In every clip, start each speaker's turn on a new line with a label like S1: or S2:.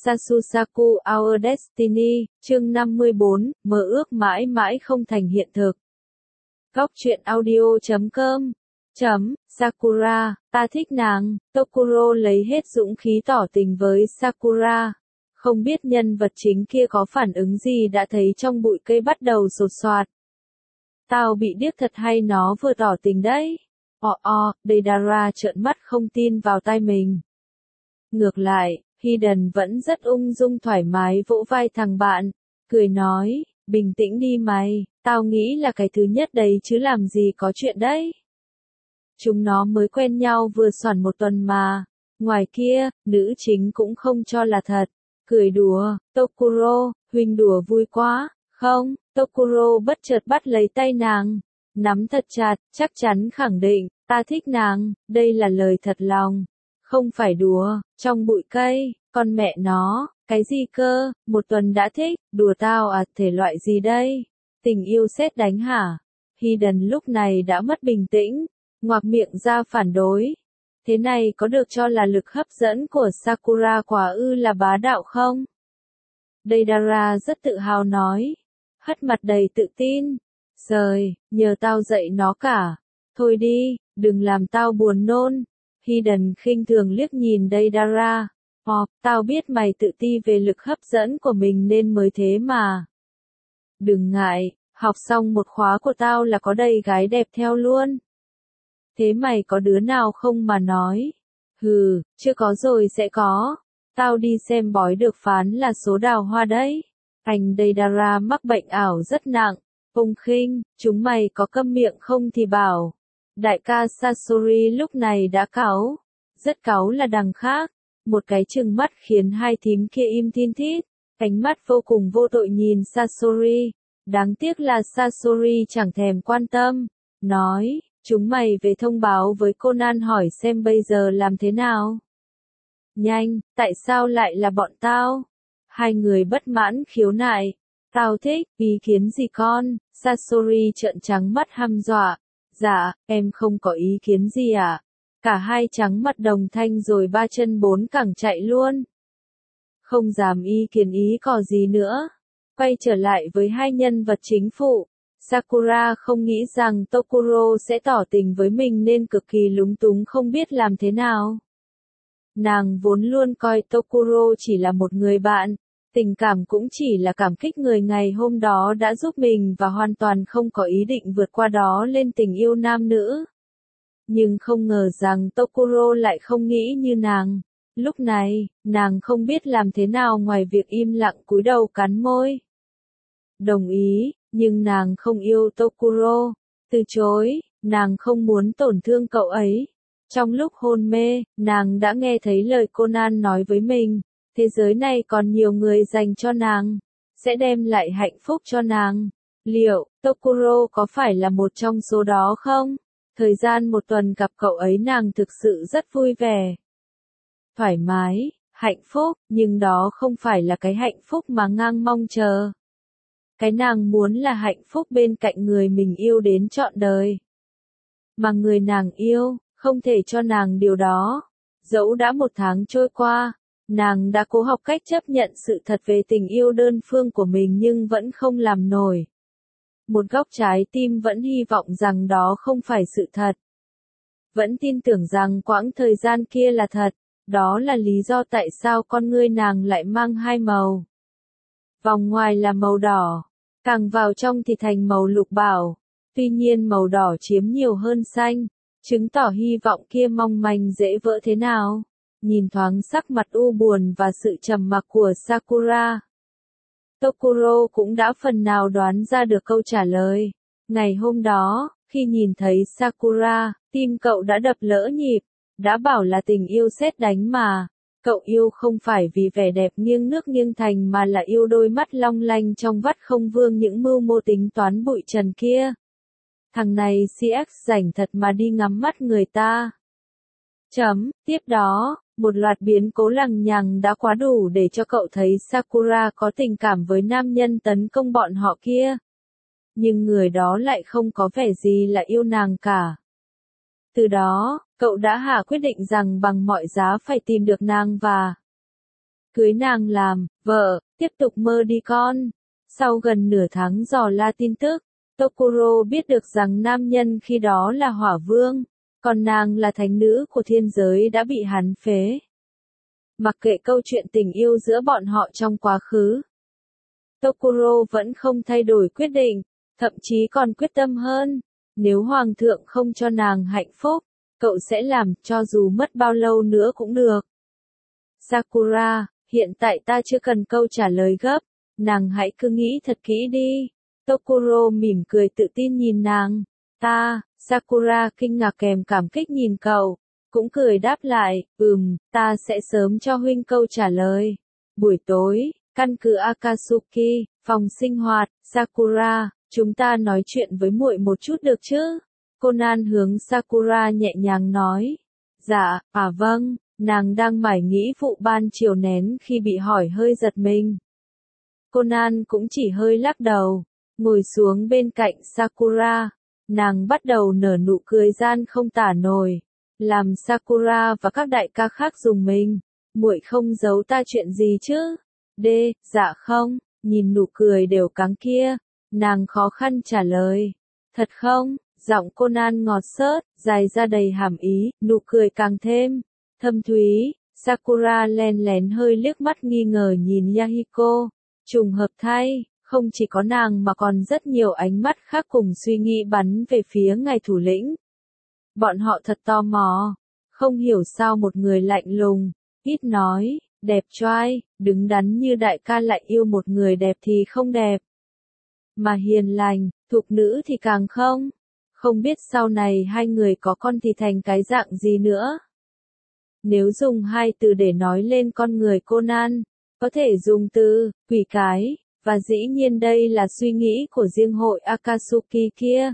S1: Sasusaku Our Destiny, chương 54, mơ ước mãi mãi không thành hiện thực. Góc truyện audio.com Sakura, ta thích nàng. Tokuro lấy hết dũng khí tỏ tình với Sakura. Không biết nhân vật chính kia có phản ứng gì đã thấy trong bụi cây bắt đầu sột soạt. Tao bị điếc thật hay nó vừa tỏ tình đấy? Deidara trợn mắt không tin vào tai mình. Ngược lại, Hiden vẫn rất ung dung thoải mái vỗ vai thằng bạn, cười nói, bình tĩnh đi mày, tao nghĩ là cái thứ nhất đấy chứ làm gì có chuyện đấy. Chúng nó mới quen nhau vừa xoản một tuần mà, ngoài kia, nữ chính cũng không cho là thật, cười đùa, Tokuro, huynh đùa vui quá, không, Tokuro bất chợt bắt lấy tay nàng, nắm thật chặt, chắc chắn khẳng định, ta thích nàng, đây là lời thật lòng. Không phải đùa, trong bụi cây, con mẹ nó, cái gì cơ, một tuần đã thích, đùa tao à, thể loại gì đây? Tình yêu sét đánh hả? Hiden lúc này đã mất bình tĩnh, ngoạc miệng ra phản đối. Thế này có được cho là lực hấp dẫn của Sakura quả ư là bá đạo không? Deidara rất tự hào nói, hất mặt đầy tự tin. Giời, nhờ tao dạy nó cả. Thôi đi, đừng làm tao buồn nôn. Hiden khinh thường liếc nhìn Deidara. Tao biết mày tự ti về lực hấp dẫn của mình nên mới thế mà. Đừng ngại, học xong một khóa của tao là có đầy gái đẹp theo luôn. Thế mày có đứa nào không mà nói? Hừ, chưa có rồi sẽ có. Tao đi xem bói được phán là số đào hoa đấy. Anh Deidara mắc bệnh ảo rất nặng. Ông khinh, chúng mày có câm miệng không thì bảo. Đại ca Sasori lúc này đã cáu. Rất cáu là đằng khác. Một cái trừng mắt khiến hai thím kia im tin thít. Ánh mắt vô cùng vô tội nhìn Sasori. Đáng tiếc là Sasori chẳng thèm quan tâm. Nói, chúng mày về thông báo với Conan hỏi xem bây giờ làm thế nào. Nhanh, tại sao lại là bọn tao? Hai người bất mãn khiếu nại. Tao thích, ý kiến gì con? Sasori trợn trắng mắt hăm dọa. Dạ, em không có ý kiến gì ạ. Cả hai trắng mặt đồng thanh rồi ba chân bốn cẳng chạy luôn. Không dám ý kiến ý cò gì nữa. Quay trở lại với hai nhân vật chính phụ. Sakura không nghĩ rằng Tokuro sẽ tỏ tình với mình nên cực kỳ lúng túng không biết làm thế nào. Nàng vốn luôn coi Tokuro chỉ là một người bạn. Tình cảm cũng chỉ là cảm kích người ngày hôm đó đã giúp mình và hoàn toàn không có ý định vượt qua đó lên tình yêu nam nữ. Nhưng không ngờ rằng Tokuro lại không nghĩ như nàng. Lúc này, nàng không biết làm thế nào ngoài việc im lặng cúi đầu cắn môi. Đồng ý, nhưng nàng không yêu Tokuro. Từ chối, nàng không muốn tổn thương cậu ấy. Trong lúc hôn mê, nàng đã nghe thấy lời Conan nói với mình. Thế giới này còn nhiều người dành cho nàng, sẽ đem lại hạnh phúc cho nàng. Liệu, Tokuro có phải là một trong số đó không? Thời gian một tuần gặp cậu ấy nàng thực sự rất vui vẻ. Thoải mái, hạnh phúc, nhưng đó không phải là cái hạnh phúc mà ngang mong chờ. Cái nàng muốn là hạnh phúc bên cạnh người mình yêu đến trọn đời. Mà người nàng yêu, không thể cho nàng điều đó. Dẫu đã một tháng trôi qua, nàng đã cố học cách chấp nhận sự thật về tình yêu đơn phương của mình nhưng vẫn không làm nổi. Một góc trái tim vẫn hy vọng rằng đó không phải sự thật. Vẫn tin tưởng rằng quãng thời gian kia là thật. Đó là lý do tại sao con ngươi nàng lại mang hai màu. Vòng ngoài là màu đỏ, càng vào trong thì thành màu lục bảo. Tuy nhiên màu đỏ chiếm nhiều hơn xanh, chứng tỏ hy vọng kia mong manh dễ vỡ thế nào. Nhìn thoáng sắc mặt u buồn và sự trầm mặc của Sakura. Tokuro cũng đã phần nào đoán ra được câu trả lời. Ngày hôm đó, khi nhìn thấy Sakura, tim cậu đã đập lỡ nhịp. Đã bảo là tình yêu sét đánh mà. Cậu yêu không phải vì vẻ đẹp nghiêng nước nghiêng thành mà là yêu đôi mắt long lanh trong vắt không vương những mưu mô tính toán bụi trần kia. Thằng này CX rảnh thật mà đi ngắm mắt người ta. Tiếp đó, một loạt biến cố lằng nhằng đã quá đủ để cho cậu thấy Sakura có tình cảm với nam nhân tấn công bọn họ kia. Nhưng người đó lại không có vẻ gì là yêu nàng cả. Từ đó, cậu đã hạ quyết định rằng bằng mọi giá phải tìm được nàng và cưới nàng làm vợ, tiếp tục mơ đi con. Sau gần nửa tháng dò la tin tức, Tokuro biết được rằng nam nhân khi đó là Hỏa Vương, còn nàng là thánh nữ của thiên giới đã bị hắn phế. Mặc kệ câu chuyện tình yêu giữa bọn họ trong quá khứ, Tokuro vẫn không thay đổi quyết định, thậm chí còn quyết tâm hơn. Nếu Hoàng thượng không cho nàng hạnh phúc, cậu sẽ làm cho dù mất bao lâu nữa cũng được. Sakura, hiện tại ta chưa cần câu trả lời gấp, nàng hãy cứ nghĩ thật kỹ đi. Tokuro mỉm cười tự tin nhìn nàng. Sakura kinh ngạc kèm cảm kích nhìn cậu, cũng cười đáp lại, ta sẽ sớm cho huynh câu trả lời. Buổi tối, căn cứ Akatsuki, phòng sinh hoạt, Sakura, chúng ta nói chuyện với muội một chút được chứ? Conan hướng Sakura nhẹ nhàng nói. Dạ, vâng, nàng đang mải nghĩ vụ ban chiều nén khi bị hỏi hơi giật mình. Conan cũng chỉ hơi lắc đầu, ngồi xuống bên cạnh Sakura. Nàng bắt đầu nở nụ cười gian không tả nổi, làm Sakura và các đại ca khác rùng mình. Muội không giấu ta chuyện gì chứ? Dạ không, nhìn nụ cười đều cắng kia, nàng khó khăn trả lời. Thật không? Giọng Conan ngọt xớt, dài ra đầy hàm ý, nụ cười càng thêm thâm thúy. Sakura len lén hơi liếc mắt nghi ngờ nhìn Yahiko. Trùng hợp thay, không chỉ có nàng mà còn rất nhiều ánh mắt khác cùng suy nghĩ bắn về phía ngài thủ lĩnh. Bọn họ thật tò mò, không hiểu sao một người lạnh lùng, ít nói, đẹp trai, đứng đắn như đại ca lại yêu một người đẹp thì không đẹp. Mà hiền lành, thục nữ thì càng không. Không biết sau này hai người có con thì thành cái dạng gì nữa. Nếu dùng hai từ để nói lên con người Conan, có thể dùng từ quỷ cái, và dĩ nhiên đây là suy nghĩ của riêng hội Akatsuki kia.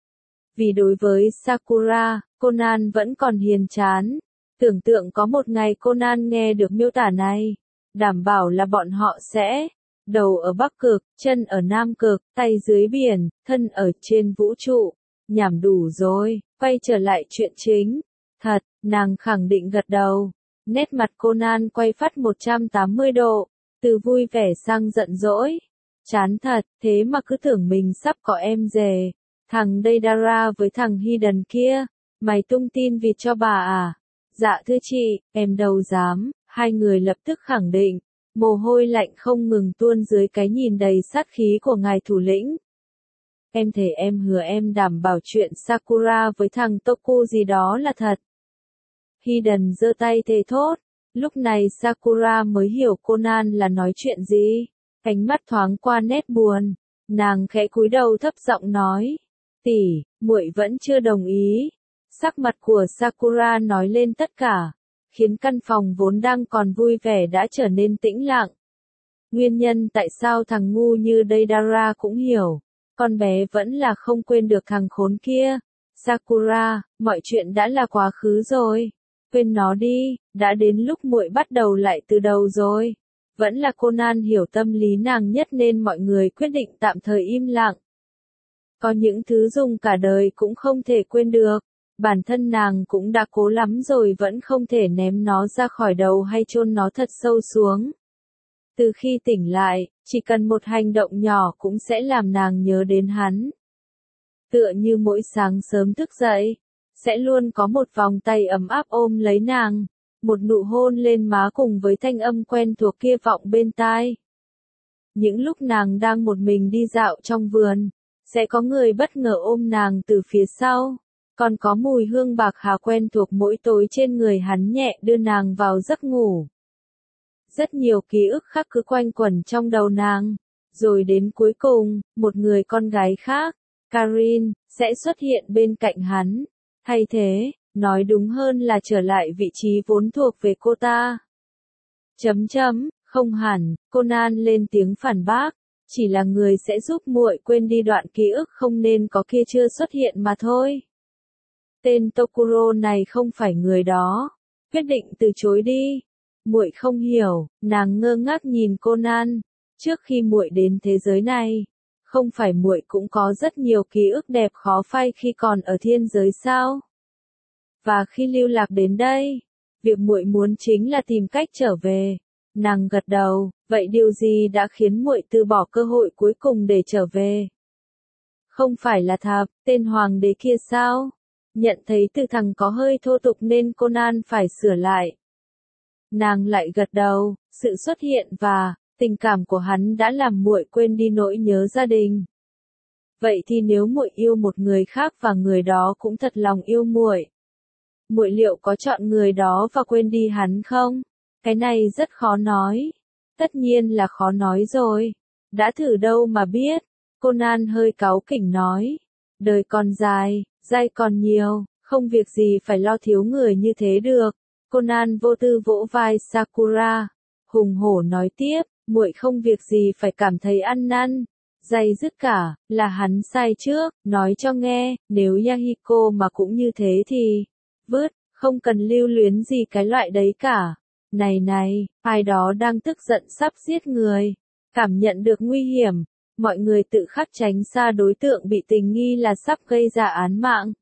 S1: Vì đối với Sakura, Conan vẫn còn hiền chán. Tưởng tượng có một ngày Conan nghe được miêu tả này, đảm bảo là bọn họ sẽ đầu ở Bắc Cực, chân ở Nam Cực, tay dưới biển, thân ở trên vũ trụ. Nhảm đủ rồi, quay trở lại chuyện chính. Thật, nàng khẳng định gật đầu. Nét mặt Conan quay phắt 180 độ, từ vui vẻ sang giận dỗi. Chán thật, thế mà cứ tưởng mình sắp có em rể. Thằng Deidara với thằng Hiden kia, mày tung tin vịt cho bà à? Dạ thưa chị, em đâu dám. Hai người lập tức khẳng định, mồ hôi lạnh không ngừng tuôn dưới cái nhìn đầy sát khí của ngài thủ lĩnh. Em thề em hứa em đảm bảo chuyện Sakura với thằng Toku gì đó là thật. Hiden giơ tay thề thốt. Lúc này Sakura mới hiểu Conan là nói chuyện gì. Ánh mắt thoáng qua nét buồn. Nàng khẽ cúi đầu thấp giọng nói. Tỷ, muội vẫn chưa đồng ý. Sắc mặt của Sakura nói lên tất cả, khiến căn phòng vốn đang còn vui vẻ đã trở nên tĩnh lặng. Nguyên nhân tại sao thằng ngu như Deidara cũng hiểu. Con bé vẫn là không quên được thằng khốn kia. Sakura, mọi chuyện đã là quá khứ rồi. Quên nó đi, đã đến lúc muội bắt đầu lại từ đầu rồi. Vẫn là Conan hiểu tâm lý nàng nhất nên mọi người quyết định tạm thời im lặng. Có những thứ dùng cả đời cũng không thể quên được. Bản thân nàng cũng đã cố lắm rồi vẫn không thể ném nó ra khỏi đầu hay chôn nó thật sâu xuống. Từ khi tỉnh lại, chỉ cần một hành động nhỏ cũng sẽ làm nàng nhớ đến hắn. Tựa như mỗi sáng sớm thức dậy, sẽ luôn có một vòng tay ấm áp ôm lấy nàng, một nụ hôn lên má cùng với thanh âm quen thuộc kia vọng bên tai. Những lúc nàng đang một mình đi dạo trong vườn, sẽ có người bất ngờ ôm nàng từ phía sau. Còn có mùi hương bạc hà quen thuộc mỗi tối trên người hắn nhẹ đưa nàng vào giấc ngủ. Rất nhiều ký ức khác cứ quanh quẩn trong đầu nàng. Rồi đến cuối cùng, một người con gái khác, Karin, sẽ xuất hiện bên cạnh hắn. Thay thế, nói đúng hơn là trở lại vị trí vốn thuộc về cô ta. Không hẳn, Conan lên tiếng phản bác. Chỉ là người sẽ giúp muội quên đi đoạn ký ức không nên có kia chưa xuất hiện mà thôi. Tên Tokuro này không phải người đó. Quyết định từ chối đi. Muội không hiểu, nàng ngơ ngác nhìn Conan. Trước khi muội đến thế giới này, không phải muội cũng có rất nhiều ký ức đẹp khó phai khi còn ở thiên giới sao? Và khi lưu lạc đến đây, việc muội muốn chính là tìm cách trở về. Nàng gật đầu, vậy điều gì đã khiến muội từ bỏ cơ hội cuối cùng để trở về? Không phải là Thạp, tên hoàng đế kia sao? Nhận thấy từ thằng có hơi thô tục nên Conan phải sửa lại. Nàng lại gật đầu, sự xuất hiện và tình cảm của hắn đã làm muội quên đi nỗi nhớ gia đình. Vậy thì nếu muội yêu một người khác và người đó cũng thật lòng yêu muội, muội liệu có chọn người đó và quên đi hắn không? Cái này rất khó nói. Tất nhiên là khó nói rồi. Đã thử đâu mà biết. Conan hơi cáu kỉnh nói. Đời còn dài, dai còn nhiều, không việc gì phải lo thiếu người như thế được. Conan vô tư vỗ vai Sakura, hùng hổ nói tiếp, muội không việc gì phải cảm thấy ăn năn. Dày dứt cả, là hắn sai trước, nói cho nghe, nếu Yahiko mà cũng như thế thì, vứt, không cần lưu luyến gì cái loại đấy cả. Này này, ai đó đang tức giận sắp giết người, cảm nhận được nguy hiểm, mọi người tự khắc tránh xa đối tượng bị tình nghi là sắp gây ra án mạng.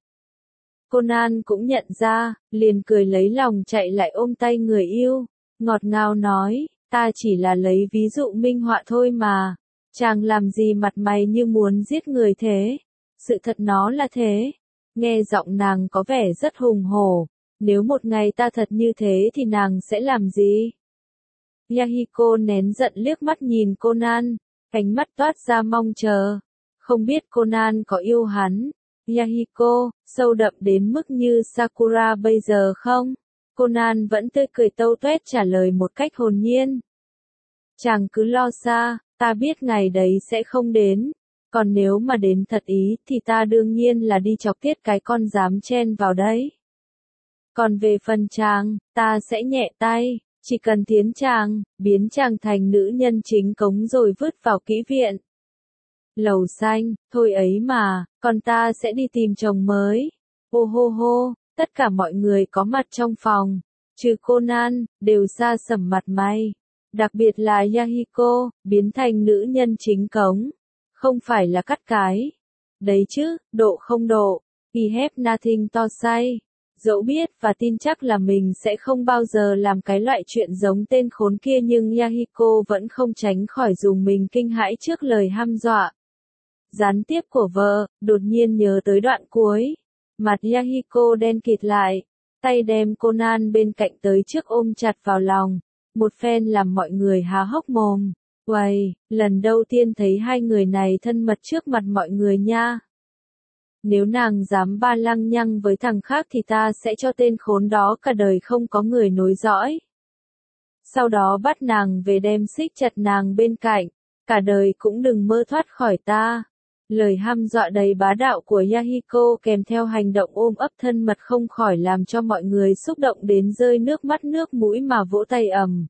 S1: Conan cũng nhận ra, liền cười lấy lòng chạy lại ôm tay người yêu, ngọt ngào nói, ta chỉ là lấy ví dụ minh họa thôi mà, chàng làm gì mặt mày như muốn giết người thế, sự thật nó là thế. Nghe giọng nàng có vẻ rất hùng hổ, nếu một ngày ta thật như thế thì nàng sẽ làm gì? Yahiko nén giận liếc mắt nhìn Conan, cánh mắt toát ra mong chờ, không biết Conan có yêu hắn. Yahiko, sâu đậm đến mức như Sakura bây giờ không? Conan vẫn tươi cười tâu tuét trả lời một cách hồn nhiên. Chàng cứ lo xa, ta biết ngày đấy sẽ không đến. Còn nếu mà đến thật ý thì ta đương nhiên là đi chọc tiết cái con dám chen vào đấy. Còn về phần chàng, ta sẽ nhẹ tay, chỉ cần tiến chàng, biến chàng thành nữ nhân chính cống rồi vứt vào kỹ viện. Lầu xanh, thôi ấy mà, còn ta sẽ đi tìm chồng mới. Ô hô hô, tất cả mọi người có mặt trong phòng, trừ Conan, đều xa sầm mặt mày. Đặc biệt là Yahiko, biến thành nữ nhân chính cống. Không phải là cắt cái. Đấy chứ, độ không độ. He have nothing to say. Dẫu biết và tin chắc là mình sẽ không bao giờ làm cái loại chuyện giống tên khốn kia nhưng Yahiko vẫn không tránh khỏi dùng mình kinh hãi trước lời hăm dọa gián tiếp của vợ, đột nhiên nhớ tới đoạn cuối. Mặt Yahiko đen kịt lại, tay đem Conan bên cạnh tới trước ôm chặt vào lòng, một phen làm mọi người há hốc mồm. Uầy, lần đầu tiên thấy hai người này thân mật trước mặt mọi người nha. Nếu nàng dám ba lăng nhăng với thằng khác thì ta sẽ cho tên khốn đó cả đời không có người nối dõi. Sau đó bắt nàng về đem xích chặt nàng bên cạnh, cả đời cũng đừng mơ thoát khỏi ta. Lời hăm dọa đầy bá đạo của Yahiko kèm theo hành động ôm ấp thân mật không khỏi làm cho mọi người xúc động đến rơi nước mắt nước mũi mà vỗ tay ầm.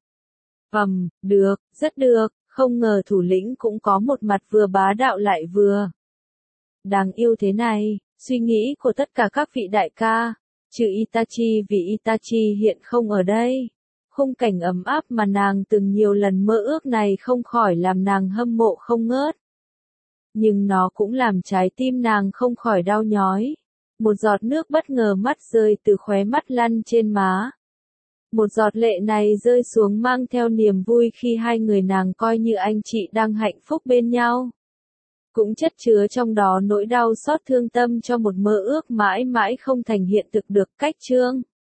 S1: Được, rất được, không ngờ thủ lĩnh cũng có một mặt vừa bá đạo lại vừa đáng yêu thế này, suy nghĩ của tất cả các vị đại ca, trừ Itachi vì Itachi hiện không ở đây. Khung cảnh ấm áp mà nàng từng nhiều lần mơ ước này không khỏi làm nàng hâm mộ không ngớt. Nhưng nó cũng làm trái tim nàng không khỏi đau nhói. Một giọt nước bất ngờ mắt rơi từ khóe mắt lăn trên má. Một giọt lệ này rơi xuống mang theo niềm vui khi hai người nàng coi như anh chị đang hạnh phúc bên nhau. Cũng chất chứa trong đó nỗi đau xót thương tâm cho một mơ ước mãi mãi không thành hiện thực được. Cách chương